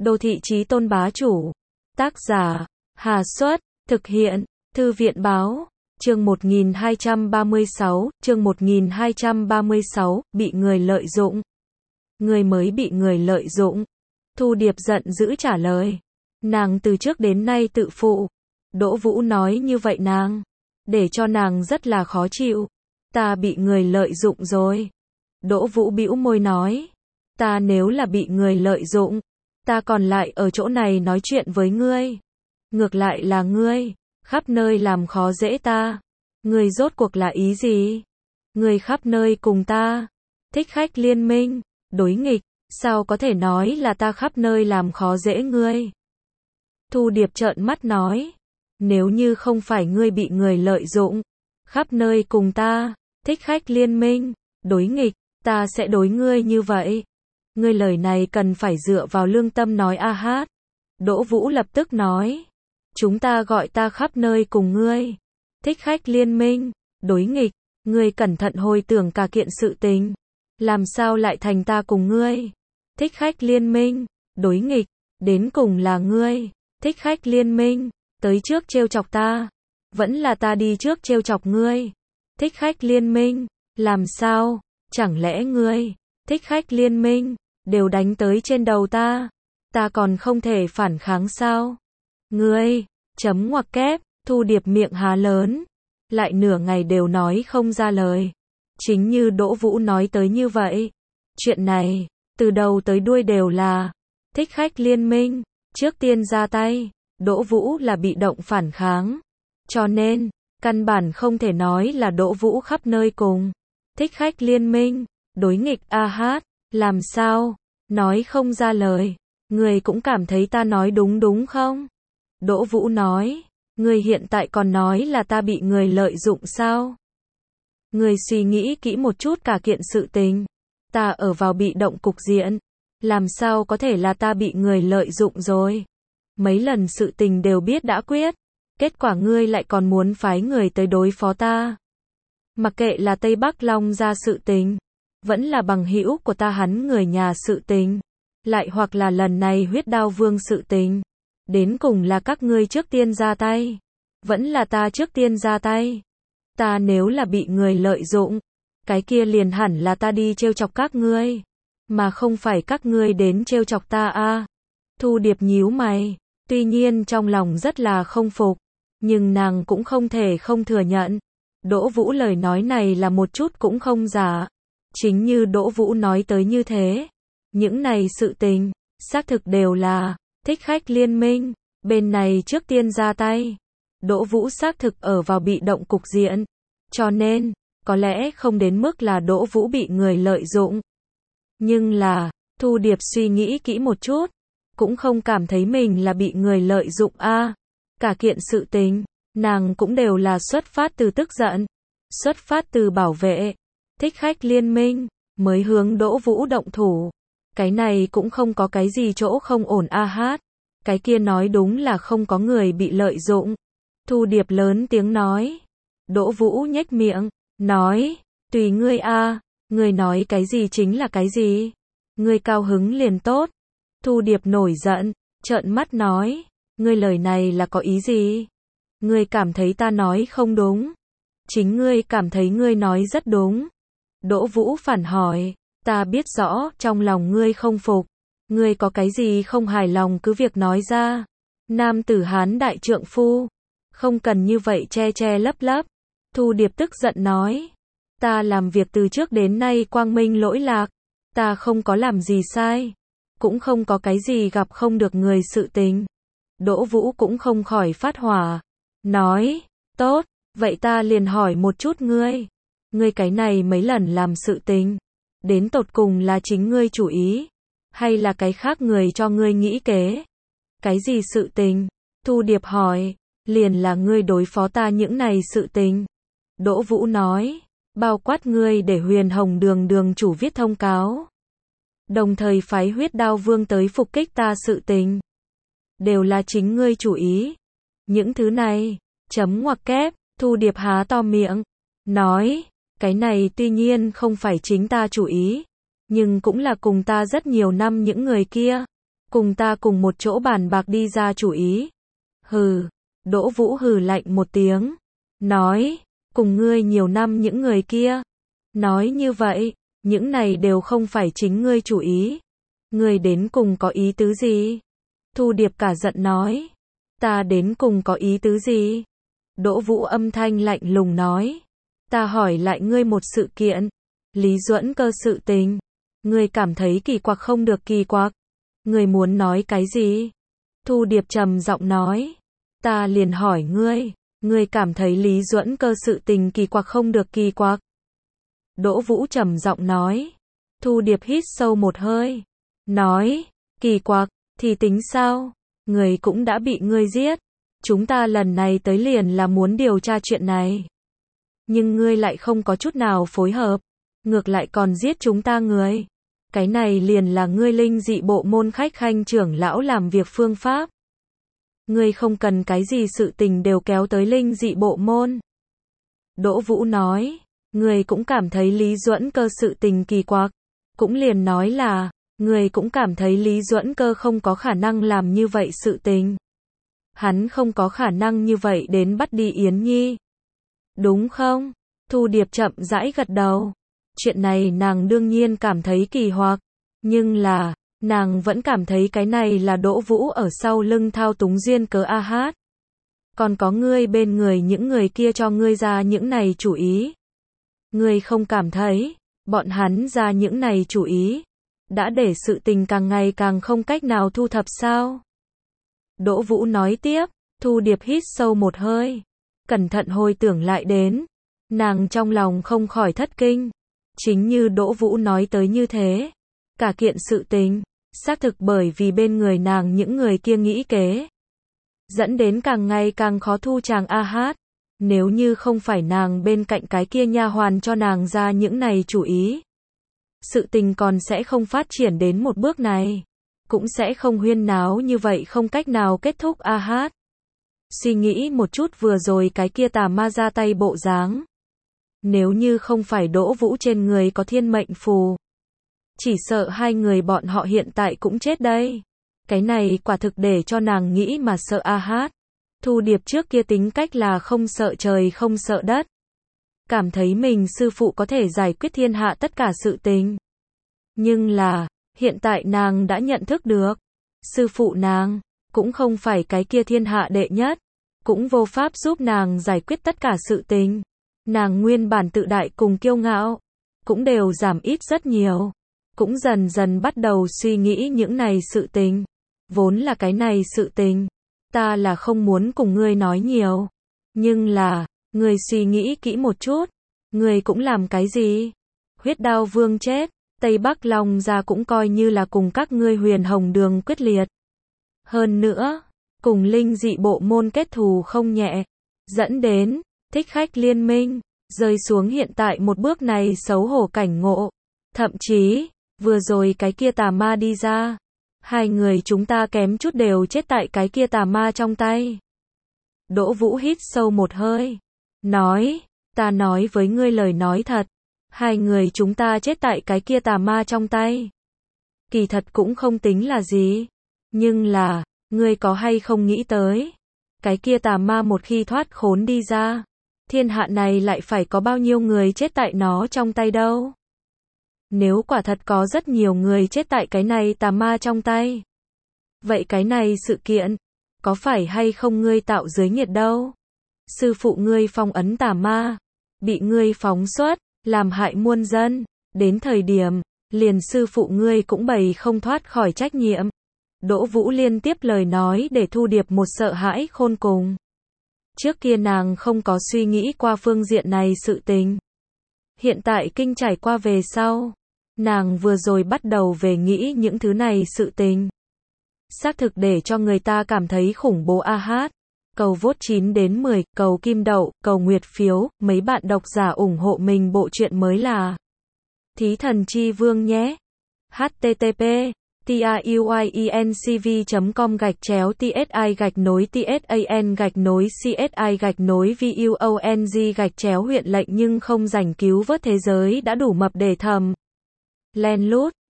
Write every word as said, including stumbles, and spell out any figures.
Đô thị chí tôn bá chủ. Tác giả, Hà Xuất, thực hiện, Thư viện Báo. Chương một nghìn hai trăm ba mươi sáu, chương một nghìn hai trăm ba mươi sáu, bị người lợi dụng. Người mới bị người lợi dụng. Thu Điệp giận dữ trả lời. Nàng từ trước đến nay tự phụ. Đỗ Vũ nói như vậy nàng, để cho nàng rất là khó chịu. Ta bị người lợi dụng rồi. Đỗ Vũ bĩu môi nói. Ta nếu là bị người lợi dụng, ta còn lại ở chỗ này nói chuyện với ngươi. Ngược lại là ngươi, khắp nơi làm khó dễ ta. Ngươi rốt cuộc là ý gì? Ngươi khắp nơi cùng ta, thích khách liên minh, đối nghịch, sao có thể nói là ta khắp nơi làm khó dễ ngươi? Thu Điệp trợn mắt nói, nếu như không phải ngươi bị người lợi dụng, khắp nơi cùng ta, thích khách liên minh, đối nghịch, ta sẽ đối ngươi như vậy. Ngươi lời này cần phải dựa vào lương tâm nói a hát. Đỗ Vũ lập tức nói, chúng ta gọi ta khắp nơi cùng ngươi, thích khách liên minh, đối nghịch, ngươi cẩn thận hồi tưởng cả kiện sự tình, làm sao lại thành ta cùng ngươi? Thích khách liên minh, đối nghịch, đến cùng là ngươi, thích khách liên minh, tới trước trêu chọc ta, vẫn là ta đi trước trêu chọc ngươi? Thích khách liên minh, làm sao, chẳng lẽ ngươi, thích khách liên minh, đều đánh tới trên đầu ta, ta còn không thể phản kháng sao? Ngươi, chấm ngoặc kép, Thu Điệp miệng há lớn, lại nửa ngày đều nói không ra lời. Chính như Đỗ Vũ nói tới như vậy. Chuyện này, từ đầu tới đuôi đều là thích khách liên minh, trước tiên ra tay, Đỗ Vũ là bị động phản kháng. Cho nên, căn bản không thể nói là Đỗ Vũ khắp nơi cùng thích khách liên minh, đối nghịch a hát, làm sao, nói không ra lời. Người cũng cảm thấy ta nói đúng đúng không? Đỗ Vũ nói, người hiện tại còn nói là ta bị người lợi dụng sao? Người suy nghĩ kỹ một chút cả kiện sự tình. Ta ở vào bị động cục diện. Làm sao có thể là ta bị người lợi dụng rồi? Mấy lần sự tình đều biết đã quyết. Kết quả ngươi lại còn muốn phái người tới đối phó ta. Mặc kệ là Tây Bắc Long ra sự tình, vẫn là bằng hữu của ta hắn người nhà sự tình, lại hoặc là lần này huyết đao vương sự tình. Đến cùng là các ngươi trước tiên ra tay, vẫn là ta trước tiên ra tay. Ta nếu là bị người lợi dụng, cái kia liền hẳn là ta đi trêu chọc các ngươi, mà không phải các ngươi đến trêu chọc ta a. À. Thu Điệp nhíu mày, tuy nhiên trong lòng rất là không phục, nhưng nàng cũng không thể không thừa nhận. Đỗ Vũ lời nói này là một chút cũng không giả. Chính như Đỗ Vũ nói tới như thế. Những này sự tình, xác thực đều là thích khách liên minh, bên này trước tiên ra tay. Đỗ Vũ xác thực ở vào bị động cục diện. Cho nên, có lẽ không đến mức là Đỗ Vũ bị người lợi dụng. Nhưng là, Thu Điệp suy nghĩ kỹ một chút, cũng không cảm thấy mình là bị người lợi dụng a. À, cả kiện sự tình, nàng cũng đều là xuất phát từ tức giận, xuất phát từ bảo vệ thích khách liên minh, mới hướng Đỗ Vũ động thủ. Cái này cũng không có cái gì chỗ không ổn a hát. Cái kia nói đúng là không có người bị lợi dụng. Thu Điệp lớn tiếng nói. Đỗ Vũ nhếch miệng, nói, tùy ngươi a, ngươi nói cái gì chính là cái gì. Ngươi cao hứng liền tốt. Thu Điệp nổi giận, trợn mắt nói, ngươi lời này là có ý gì? Ngươi cảm thấy ta nói không đúng. Chính ngươi cảm thấy ngươi nói rất đúng. Đỗ Vũ phản hỏi, ta biết rõ trong lòng ngươi không phục. Ngươi có cái gì không hài lòng cứ việc nói ra. Nam tử Hán đại trượng phu, không cần như vậy che che lấp lấp. Thu Điệp tức giận nói, ta làm việc từ trước đến nay quang minh lỗi lạc, ta không có làm gì sai, cũng không có cái gì gặp không được người sự tình. Đỗ Vũ cũng không khỏi phát hỏa, nói, tốt, vậy ta liền hỏi một chút ngươi, ngươi cái này mấy lần làm sự tình, đến tột cùng là chính ngươi chủ ý, hay là cái khác người cho ngươi nghĩ kế? Cái gì sự tình? Thu Điệp hỏi, liền là ngươi đối phó ta những này sự tình. Đỗ Vũ nói, bao quát ngươi để Huyền Hồng Đường đường chủ viết thông cáo, đồng thời phái huyết đao vương tới phục kích ta sự tình, đều là chính ngươi chủ ý. Những thứ này, chấm ngoặc kép, Thu Điệp há to miệng, nói, cái này tuy nhiên không phải chính ta chủ ý, nhưng cũng là cùng ta rất nhiều năm những người kia, Cùng ta cùng một chỗ bàn bạc đi ra chủ ý. Hừ, Đỗ Vũ hừ lạnh một tiếng. Nói, cùng ngươi nhiều năm những người kia. Nói như vậy, những này đều không phải chính ngươi chủ ý. Ngươi đến cùng có ý tứ gì? Thu Điệp cả giận nói. Ta đến cùng có ý tứ gì? Đỗ Vũ âm thanh lạnh lùng nói. Ta hỏi lại ngươi một sự kiện. Lý Duẫn Cơ sự tình. Ngươi cảm thấy kỳ quặc không được kỳ quặc. Ngươi muốn nói cái gì? Thu Điệp trầm giọng nói. Ta liền hỏi ngươi. Ngươi cảm thấy Lý Duẫn Cơ sự tình kỳ quặc không được kỳ quặc. Đỗ Vũ trầm giọng nói. Thu Điệp hít sâu một hơi. Nói, kỳ quặc, thì tính sao? Người cũng đã bị ngươi giết. Chúng ta lần này tới liền là muốn điều tra chuyện này. Nhưng ngươi lại không có chút nào phối hợp. Ngược lại còn giết chúng ta người. Cái này liền là ngươi linh dị bộ môn khách khanh trưởng lão làm việc phương pháp. Ngươi không cần cái gì sự tình đều kéo tới linh dị bộ môn. Đỗ Vũ nói, ngươi cũng cảm thấy Lý Duẫn Cơ sự tình kỳ quặc. Cũng liền nói là, ngươi cũng cảm thấy Lý Duẫn Cơ không có khả năng làm như vậy sự tình. Hắn không có khả năng như vậy đến bắt đi Yến Nhi. Đúng không? Thu Điệp chậm rãi gật đầu. Chuyện này nàng đương nhiên cảm thấy kỳ hoặc. Nhưng là, nàng vẫn cảm thấy cái này là Đỗ Vũ ở sau lưng thao túng duyên cớ a hát. Còn có ngươi bên người những người kia cho ngươi ra những này chủ ý. Ngươi không cảm thấy, bọn hắn ra những này chủ ý. Đã để sự tình càng ngày càng không cách nào thu thập sao? Đỗ Vũ nói tiếp, Thu Điệp hít sâu một hơi. Cẩn thận hồi tưởng lại đến. Nàng trong lòng không khỏi thất kinh. Chính như Đỗ Vũ nói tới như thế. Cả kiện sự tình, xác thực bởi vì bên người nàng những người kia nghĩ kế. Dẫn đến càng ngày càng khó thu chàng a hát. Nếu như không phải nàng bên cạnh cái kia nha hoàn cho nàng ra những này chủ ý. Sự tình còn sẽ không phát triển đến một bước này. Cũng sẽ không huyên náo như vậy không cách nào kết thúc a hát. Suy nghĩ một chút vừa rồi cái kia tà ma ra tay bộ dáng. Nếu như không phải Đỗ Vũ trên người có thiên mệnh phù. Chỉ sợ hai người bọn họ hiện tại cũng chết đây. Cái này quả thực để cho nàng nghĩ mà sợ a hát. Thu Điệp trước kia tính cách là không sợ trời không sợ đất. Cảm thấy mình sư phụ có thể giải quyết thiên hạ tất cả sự tình. Nhưng là, hiện tại nàng đã nhận thức được. Sư phụ nàng, cũng không phải cái kia thiên hạ đệ nhất. Cũng vô pháp giúp nàng giải quyết tất cả sự tình. Nàng nguyên bản tự đại cùng kiêu ngạo. Cũng đều giảm ít rất nhiều. Cũng dần dần bắt đầu suy nghĩ những này sự tình. Vốn là cái này sự tình. Ta là không muốn cùng ngươi nói nhiều. Nhưng là, ngươi suy nghĩ kỹ một chút. Ngươi cũng làm cái gì? Huyết Đao Vương chết. Tây Bắc Long gia cũng coi như là cùng các ngươi Huyền Hồng Đường quyết liệt. Hơn nữa, cùng linh dị bộ môn kết thù không nhẹ. Dẫn đến, thích khách liên minh, rơi xuống hiện tại một bước này xấu hổ cảnh ngộ. Thậm chí, vừa rồi cái kia tà ma đi ra. Hai người chúng ta kém chút đều chết tại cái kia tà ma trong tay. Đỗ Vũ hít sâu một hơi. Nói, ta nói với ngươi lời nói thật. Hai người chúng ta chết tại cái kia tà ma trong tay. Kỳ thật cũng không tính là gì. Nhưng là, ngươi có hay không nghĩ tới. Cái kia tà ma một khi thoát khốn đi ra. Thiên hạ này lại phải có bao nhiêu người chết tại nó trong tay đâu. Nếu quả thật có rất nhiều người chết tại cái này tà ma trong tay. Vậy cái này sự kiện, có phải hay không ngươi tạo giới nghiệt đâu? Sư phụ ngươi phong ấn tà ma, bị ngươi phóng xuất, làm hại muôn dân, đến thời điểm, liền sư phụ ngươi cũng bày không thoát khỏi trách nhiệm. Đỗ Vũ liên tiếp lời nói để Thu Điệp một sợ hãi khôn cùng. Trước kia nàng không có suy nghĩ qua phương diện này sự tình. Hiện tại kinh trải qua về sau. Nàng vừa rồi bắt đầu về nghĩ những thứ này sự tình. Xác thực để cho người ta cảm thấy khủng bố a hát. Cầu vote chín đến mười, cầu kim đậu, cầu nguyệt phiếu, mấy bạn độc giả ủng hộ mình bộ truyện mới là Thí Thần Chi Vương nhé. H T T P truyencv chấm com gạch chéo tsi gạch nối tsan gạch nối csi gạch nối vuong gạch chéo huyện lệnh nhưng không giành cứu vớt thế giới đã đủ mập để thầm. Len lút